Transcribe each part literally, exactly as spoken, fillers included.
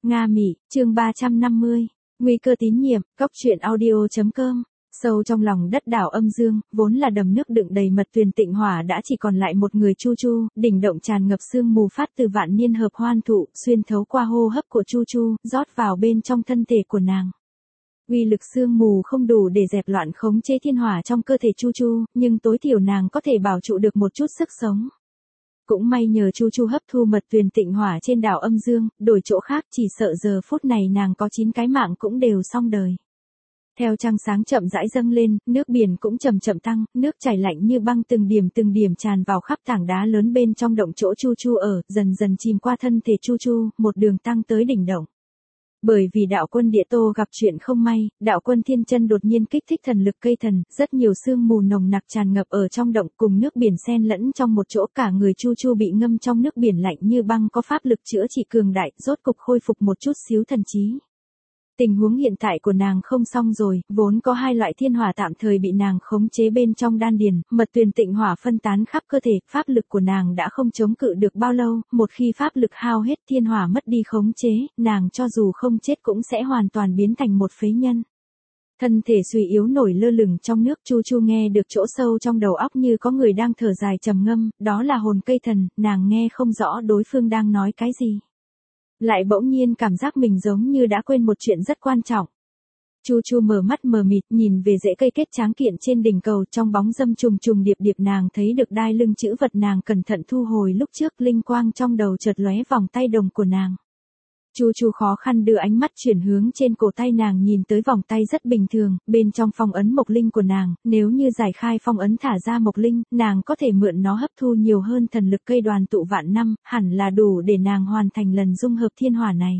Nga Mỹ, chương ba trăm năm mươi. Nguy cơ tín nhiệm, Cốc truyện audio.com. Sâu trong lòng đất đảo Âm Dương, vốn là đầm nước đựng đầy mật tuyền tịnh hỏa đã chỉ còn lại một người Chu Chu, đỉnh động tràn ngập sương mù phát từ vạn niên hợp hoan thụ, xuyên thấu qua hô hấp của Chu Chu, rót vào bên trong thân thể của nàng. Uy lực sương mù không đủ để dẹp loạn khống chế thiên hỏa trong cơ thể Chu Chu, nhưng tối thiểu nàng có thể bảo trụ được một chút sức sống. Cũng may nhờ Chu Chu hấp thu mật tuyền tịnh hỏa trên đảo Âm Dương, đổi chỗ khác chỉ sợ giờ phút này nàng có chín cái mạng cũng đều xong đời. Theo trăng sáng chậm rãi dâng lên, nước biển cũng chậm chậm tăng, nước chảy lạnh như băng từng điểm từng điểm tràn vào khắp tảng đá lớn bên trong động chỗ Chu Chu ở, dần dần chìm qua thân thể Chu Chu, một đường tăng tới đỉnh động. Bởi vì đạo quân Địa Tô gặp chuyện không may, đạo quân Thiên Chân đột nhiên kích thích thần lực cây thần, rất nhiều sương mù nồng nặc tràn ngập ở trong động cùng nước biển xen lẫn trong một chỗ, cả người Chu Chu bị ngâm trong nước biển lạnh như băng, có pháp lực chữa trị cường đại, rốt cục khôi phục một chút xíu thần trí. Tình huống hiện tại của nàng không xong rồi, vốn có hai loại thiên hỏa tạm thời bị nàng khống chế bên trong đan điền, mật tuyền tịnh hỏa phân tán khắp cơ thể, pháp lực của nàng đã không chống cự được bao lâu, một khi pháp lực hao hết thiên hỏa mất đi khống chế, nàng cho dù không chết cũng sẽ hoàn toàn biến thành một phế nhân. Thân thể suy yếu nổi lơ lửng trong nước, Chu Chu nghe được chỗ sâu trong đầu óc như có người đang thở dài trầm ngâm, đó là hồn cây thần, nàng nghe không rõ đối phương đang nói cái gì. Lại bỗng nhiên cảm giác mình giống như đã quên một chuyện rất quan trọng. Chu Chu mở mắt mờ mịt nhìn về rễ cây kết tráng kiện trên đỉnh cầu, trong bóng râm trùng trùng điệp điệp nàng thấy được đai lưng chữ vật nàng cẩn thận thu hồi lúc trước, linh quang trong đầu chợt lóe vòng tay đồng của nàng. Chu Chu khó khăn đưa ánh mắt chuyển hướng trên cổ tay nàng, nhìn tới vòng tay rất bình thường, bên trong phong ấn mộc linh của nàng, nếu như giải khai phong ấn thả ra mộc linh, nàng có thể mượn nó hấp thu nhiều hơn thần lực cây đoàn tụ vạn năm, hẳn là đủ để nàng hoàn thành lần dung hợp thiên hỏa này.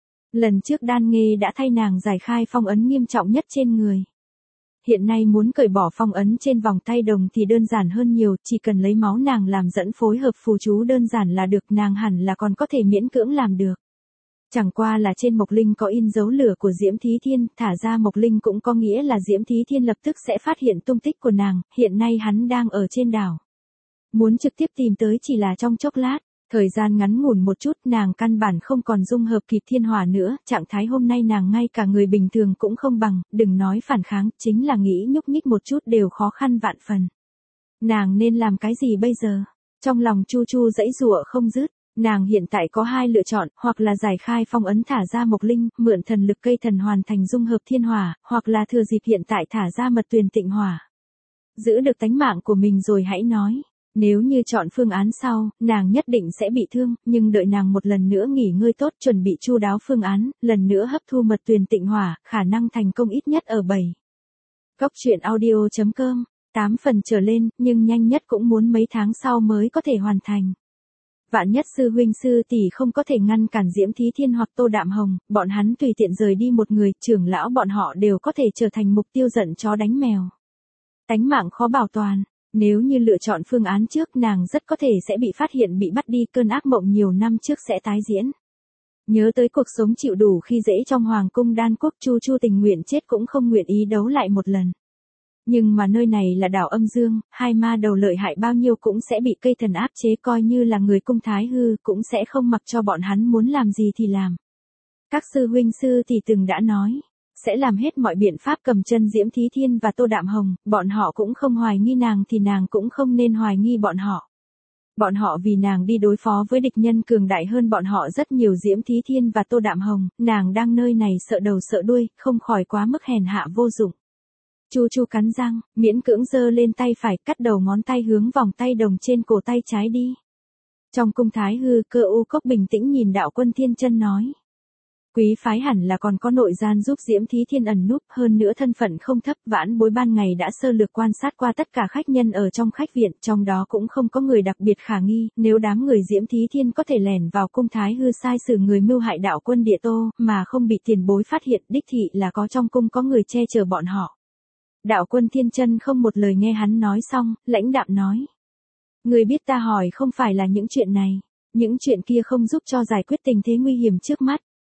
Lần trước Đan Nghê đã thay nàng giải khai phong ấn nghiêm trọng nhất trên người. Hiện nay muốn cởi bỏ phong ấn trên vòng tay đồng thì đơn giản hơn nhiều, chỉ cần lấy máu nàng làm dẫn phối hợp phù chú đơn giản là được, nàng hẳn là còn có thể miễn cưỡng làm được. Chẳng qua là trên mộc linh có in dấu lửa của Diễm Thí Thiên, thả ra mộc linh cũng có nghĩa là Diễm Thí Thiên lập tức sẽ phát hiện tung tích của nàng, hiện nay hắn đang ở trên đảo. Muốn trực tiếp tìm tới chỉ là trong chốc lát, thời gian ngắn ngủn một chút, nàng căn bản không còn dung hợp kịp thiên hỏa nữa, trạng thái hôm nay nàng ngay cả người bình thường cũng không bằng, đừng nói phản kháng, chính là nghĩ nhúc nhích một chút đều khó khăn vạn phần. Nàng nên làm cái gì bây giờ? Trong lòng Chu Chu giãy giụa không dứt. Nàng hiện tại có hai lựa chọn, hoặc là giải khai phong ấn thả ra mộc linh, mượn thần lực cây thần hoàn thành dung hợp thiên hỏa, hoặc là thừa dịp hiện tại thả ra mật tuyền tịnh hỏa. Giữ được tánh mạng của mình rồi hãy nói. Nếu như chọn phương án sau, nàng nhất định sẽ bị thương, nhưng đợi nàng một lần nữa nghỉ ngơi tốt, chuẩn bị chu đáo phương án, lần nữa hấp thu mật tuyền tịnh hỏa, khả năng thành công ít nhất ở bảy. Cốc truyện audio.com, tám phần trở lên, nhưng nhanh nhất cũng muốn mấy tháng sau mới có thể hoàn thành. Vạn nhất sư huynh sư tỷ không có thể ngăn cản Diễm Thí Thiên hoặc Tô Đạm Hồng, bọn hắn tùy tiện rời đi một người, trưởng lão bọn họ đều có thể trở thành mục tiêu giận chó đánh mèo. Tánh mạng khó bảo toàn, nếu như lựa chọn phương án trước nàng rất có thể sẽ bị phát hiện bị bắt đi, cơn ác mộng nhiều năm trước sẽ tái diễn. Nhớ tới cuộc sống chịu đủ khi dễ trong hoàng cung Đan Quốc, Chu Chu tình nguyện chết cũng không nguyện ý đấu lại một lần. Nhưng mà nơi này là đảo Âm Dương, hai ma đầu lợi hại bao nhiêu cũng sẽ bị cây thần áp chế, coi như là người cung Thái Hư cũng sẽ không mặc cho bọn hắn muốn làm gì thì làm. Các sư huynh sư thì từng đã nói, sẽ làm hết mọi biện pháp cầm chân Diễm Thí Thiên và Tô Đạm Hồng, bọn họ cũng không hoài nghi nàng thì nàng cũng không nên hoài nghi bọn họ. Bọn họ vì nàng đi đối phó với địch nhân cường đại hơn bọn họ rất nhiều, Diễm Thí Thiên và Tô Đạm Hồng, nàng đang nơi này sợ đầu sợ đuôi, không khỏi quá mức hèn hạ vô dụng. Chu Chu cắn răng, miễn cưỡng giơ lên tay phải, cắt đầu ngón tay hướng vòng tay đồng trên cổ tay trái đi. Trong cung Thái Hư, Cơ U Cốc bình tĩnh nhìn đạo quân Thiên Chân nói. Quý phái hẳn là còn có nội gian giúp Diễm Thí Thiên ẩn núp, hơn nữa thân phận không thấp, vãn bối ban ngày đã sơ lược quan sát qua tất cả khách nhân ở trong khách viện, trong đó cũng không có người đặc biệt khả nghi, nếu đám người Diễm Thí Thiên có thể lẻn vào cung Thái Hư sai sử người mưu hại đạo quân Địa Tô, mà không bị tiền bối phát hiện, đích thị là có trong cung có người che chở bọn họ. Đạo quân Thiên Chân không một lời nghe hắn nói xong, lãnh đạm nói. Người biết ta hỏi không phải là những chuyện này, những chuyện kia không giúp cho giải quyết tình thế nguy hiểm trước mắt.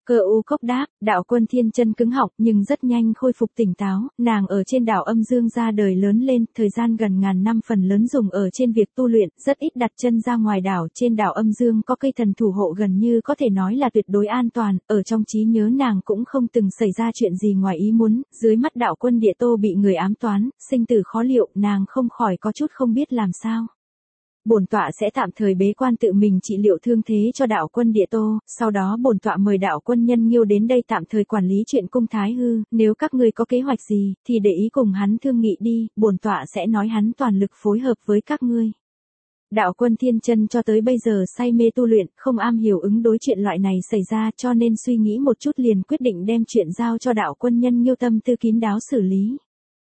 Cơ u cốc đáp, đạo quân thiên chân cứng họng nhưng rất nhanh khôi phục tỉnh táo, nàng ở trên đảo âm dương ra đời lớn lên, thời gian gần ngàn năm phần lớn dùng ở trên việc tu luyện, rất ít đặt chân ra ngoài đảo, trên đảo âm dương có cây thần thủ hộ gần như có thể nói là tuyệt đối an toàn, ở trong trí nhớ nàng cũng không từng xảy ra chuyện gì ngoài ý muốn, dưới mắt đạo quân địa tô bị người ám toán, sinh tử khó liệu, nàng không khỏi có chút không biết làm sao. Bổn tọa sẽ tạm thời bế quan tự mình trị liệu thương thế cho đạo quân địa tô, sau đó bổn tọa mời đạo quân nhân Nghiêu đến đây tạm thời quản lý chuyện cung Thái Hư, nếu các ngươi có kế hoạch gì, thì để ý cùng hắn thương nghị đi, bổn tọa sẽ nói hắn toàn lực phối hợp với các ngươi. Đạo quân thiên chân cho tới bây giờ say mê tu luyện, không am hiểu ứng đối chuyện loại này xảy ra cho nên suy nghĩ một chút liền quyết định đem chuyện giao cho đạo quân nhân Nghiêu tâm tư kín đáo xử lý.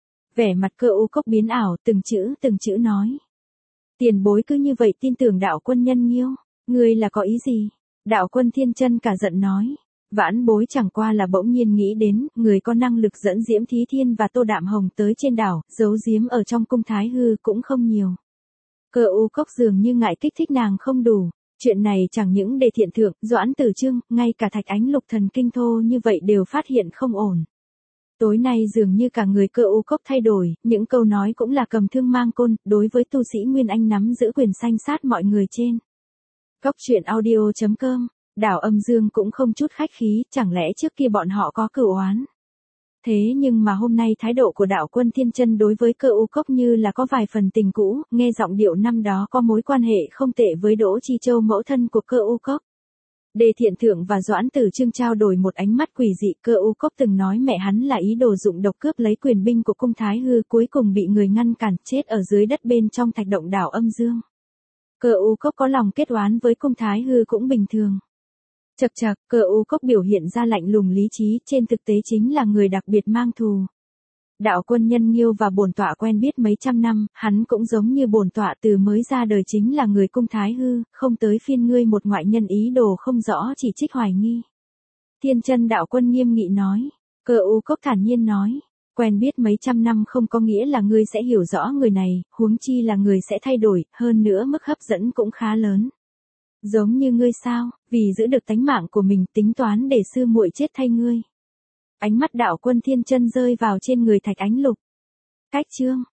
Vẻ mặt Cơ u cốc biến ảo, từng chữ từng chữ nói. Tiền bối cứ như vậy tin tưởng đạo quân nhân Nghiêu, ngươi là có ý gì? Đạo quân thiên chân cả giận nói. Vãn bối chẳng qua là bỗng nhiên nghĩ đến, người có năng lực dẫn Diễm Thí Thiên và Tô Đạm Hồng tới trên đảo, giấu giếm ở trong cung Thái Hư cũng không nhiều. Cơ u cốc dường như ngại kích thích nàng không đủ. Chuyện này chẳng những để thiện thượng, Doãn Tử Trương, ngay cả Thạch Ánh Lục thần kinh thô như vậy đều phát hiện không ổn. Tối nay dường như cả người Cơ u cốc thay đổi, những câu nói cũng là cầm thương mang côn, đối với tu sĩ Nguyên Anh nắm giữ quyền sanh sát mọi người trên. Cốc truyện audio chấm com, đảo âm dương cũng không chút khách khí, chẳng lẽ trước kia bọn họ có cửu oán. Thế nhưng mà hôm nay thái độ của đạo quân thiên chân đối với Cơ u cốc như là có vài phần tình cũ, nghe giọng điệu năm đó có mối quan hệ không tệ với Đỗ Chi Châu mẫu thân của Cơ u cốc. Đề Thiện Thượng và Doãn Tử Trương trao đổi một ánh mắt quỷ dị, Cơ u cốc từng nói mẹ hắn là ý đồ dụng độc cướp lấy quyền binh của cung Thái Hư, cuối cùng bị người ngăn cản chết ở dưới đất bên trong thạch động đảo âm dương. Cơ u cốc có lòng kết oán với cung Thái Hư cũng bình thường. Chậc chậc, Cơ u cốc biểu hiện ra lạnh lùng lý trí, trên thực tế chính là người đặc biệt mang thù. Đạo quân nhân Nghiêu và bổn tọa quen biết mấy trăm năm, hắn cũng giống như bổn tọa từ mới ra đời chính là người cung Thái Hư, không tới phiên ngươi một ngoại nhân ý đồ không rõ chỉ trích hoài nghi. Thiên chân đạo quân nghiêm nghị nói. Cơ u cốc thản nhiên nói. Quen biết mấy trăm năm không có nghĩa là ngươi sẽ hiểu rõ người này, huống chi là người sẽ thay đổi, hơn nữa mức hấp dẫn cũng khá lớn. Giống như ngươi sao, vì giữ được tánh mạng của mình tính toán để sư muội chết thay ngươi. Ánh mắt đạo quân thiên chân rơi vào trên người Thạch Ánh Lục. Cách chương.